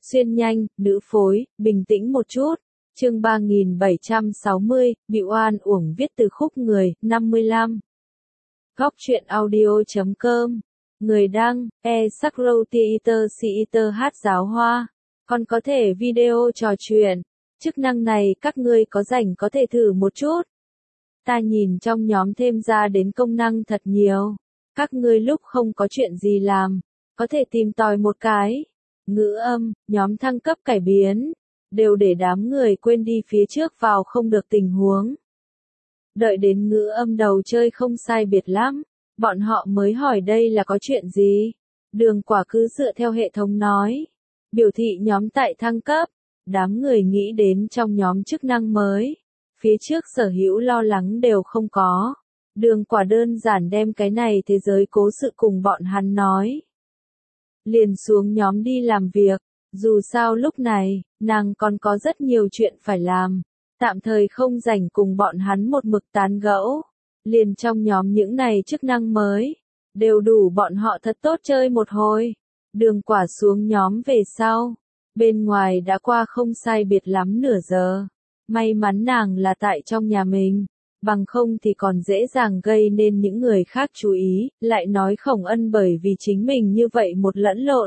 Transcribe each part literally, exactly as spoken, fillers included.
Xuyên nhanh, nữ phối, bình tĩnh một chút. Chương ba nghìn bảy trăm sáu mươi, bị oan uổng viết từ khúc người, năm mươi lăm. Góc truyện audio chấm com. Người đăng, e Sakro Theater Theater hát giáo hoa. Còn có thể video trò chuyện. Chức năng này các ngươi có rảnh có thể thử một chút. Ta nhìn trong nhóm thêm ra đến công năng thật nhiều. Các ngươi lúc không có chuyện gì làm, có thể tìm tòi một cái. Ngữ âm, nhóm thăng cấp cải biến, đều để đám người quên đi phía trước vào không được tình huống. Đợi đến ngữ âm đầu chơi không sai biệt lắm, bọn họ mới hỏi đây là có chuyện gì. Đường Quả cứ dựa theo hệ thống nói, biểu thị nhóm tại thăng cấp, đám người nghĩ đến trong nhóm chức năng mới. Phía trước sở hữu lo lắng đều không có. Đường Quả đơn giản đem cái này thế giới cố sự cùng bọn hắn nói. Liền xuống nhóm đi làm việc, dù sao lúc này, nàng còn có rất nhiều chuyện phải làm, tạm thời không rảnh cùng bọn hắn một mực tán gẫu. Liền trong nhóm những này chức năng mới, đều đủ bọn họ thật tốt chơi một hồi. Đường Quả xuống nhóm về sau, bên ngoài đã qua không sai biệt lắm nửa giờ. May mắn nàng là tại trong nhà mình, bằng không thì còn dễ dàng gây nên những người khác chú ý, lại nói Khổng Ân bởi vì chính mình như vậy một lẫn lộn.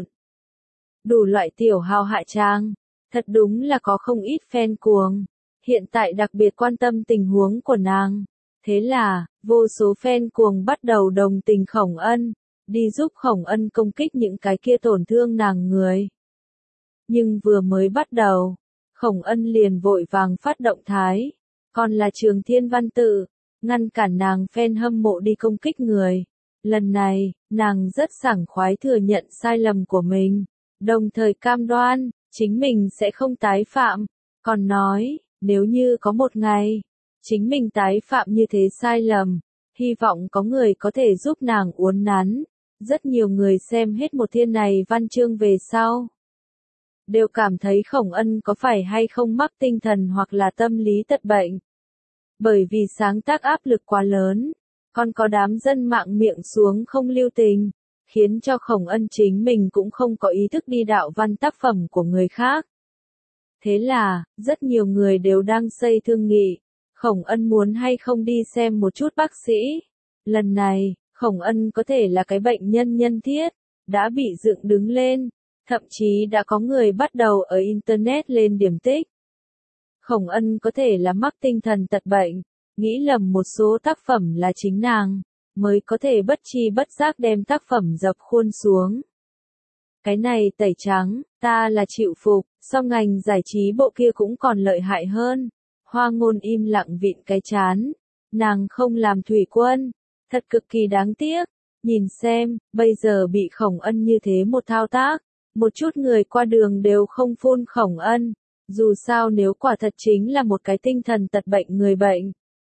Đủ loại tiểu hào hạ trang, thật đúng là có không ít fan cuồng, hiện tại đặc biệt quan tâm tình huống của nàng. Thế là, vô số fan cuồng bắt đầu đồng tình Khổng Ân, đi giúp Khổng Ân công kích những cái kia tổn thương nàng người. Nhưng vừa mới bắt đầu, Khổng Ân liền vội vàng phát động thái, còn là Trường Thiên Văn Tự, ngăn cản nàng fan hâm mộ đi công kích người. Lần này, nàng rất sảng khoái thừa nhận sai lầm của mình, đồng thời cam đoan, chính mình sẽ không tái phạm, còn nói, nếu như có một ngày, chính mình tái phạm như thế sai lầm, hy vọng có người có thể giúp nàng uốn nắn. Rất nhiều người xem hết một thiên này văn chương về sau, đều cảm thấy Khổng Ân có phải hay không mắc tinh thần hoặc là tâm lý tật bệnh. Bởi vì sáng tác áp lực quá lớn, còn có đám dân mạng miệng xuống không lưu tình, khiến cho Khổng Ân chính mình cũng không có ý thức đi đạo văn tác phẩm của người khác. Thế là, rất nhiều người đều đang xây thương nghị, Khổng Ân muốn hay không đi xem một chút bác sĩ. Lần này, Khổng Ân có thể là cái bệnh nhân nhân thiết, đã bị dựng đứng lên. Thậm chí đã có người bắt đầu ở Internet lên điểm tích. Khổng Ân có thể là mắc tinh thần tật bệnh, nghĩ lầm một số tác phẩm là chính nàng, mới có thể bất chi bất giác đem tác phẩm dập khuôn xuống. Cái này tẩy trắng, ta là chịu phục, so ngành giải trí bộ kia cũng còn lợi hại hơn. Hoa Ngôn im lặng vịn cái chán, nàng không làm thủy quân, thật cực kỳ đáng tiếc. Nhìn xem, bây giờ bị Khổng Ân như thế một thao tác. Một chút người qua đường đều không phun Khổng Ân, dù sao nếu quả thật chính là một cái tinh thần tật bệnh người bệnh.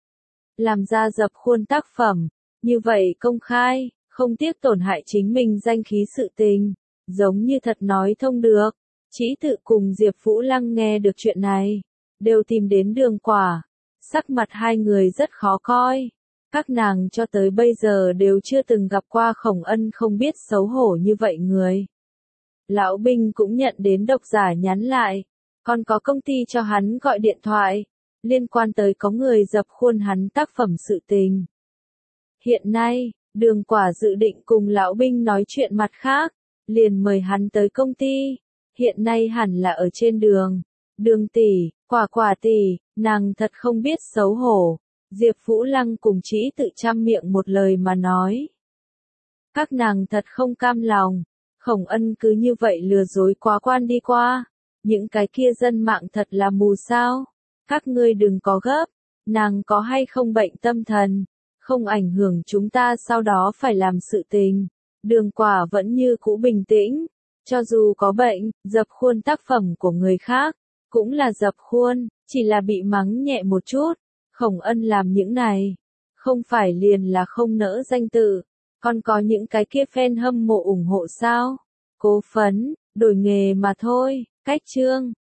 Làm ra dập khuôn tác phẩm, như vậy công khai, không tiếc tổn hại chính mình danh khí sự tình, giống như thật nói thông được. Chỉ Tự cùng Diệp Vũ Lăng nghe được chuyện này, đều tìm đến Đường Quả, sắc mặt hai người rất khó coi. Các nàng cho tới bây giờ đều chưa từng gặp qua Khổng Ân không biết xấu hổ như vậy người. Lão Binh cũng nhận đến độc giả nhắn lại, còn có công ty cho hắn gọi điện thoại, liên quan tới có người dập khuôn hắn tác phẩm sự tình. Hiện nay, Đường Quả dự định cùng Lão Binh nói chuyện mặt khác, liền mời hắn tới công ty, hiện nay hẳn là ở trên đường. Đường tỷ, Quả Quả tỷ, nàng thật không biết xấu hổ. Diệp Vũ Lăng cùng Chỉ Tự trăm miệng một lời mà nói. Các nàng thật không cam lòng. Khổng Ân cứ như vậy lừa dối quá quan đi qua. Những cái kia dân mạng thật là mù sao. Các ngươi đừng có gấp. Nàng có hay không bệnh tâm thần, không ảnh hưởng chúng ta sau đó phải làm sự tình. Đường Quả vẫn như cũ bình tĩnh. Cho dù có bệnh, dập khuôn tác phẩm của người khác, cũng là dập khuôn, chỉ là bị mắng nhẹ một chút. Khổng Ân làm những này, không phải liền là không nỡ danh tự. Còn có những cái kia fan hâm mộ ủng hộ sao? Cố phấn, đổi nghề mà thôi. Cách chương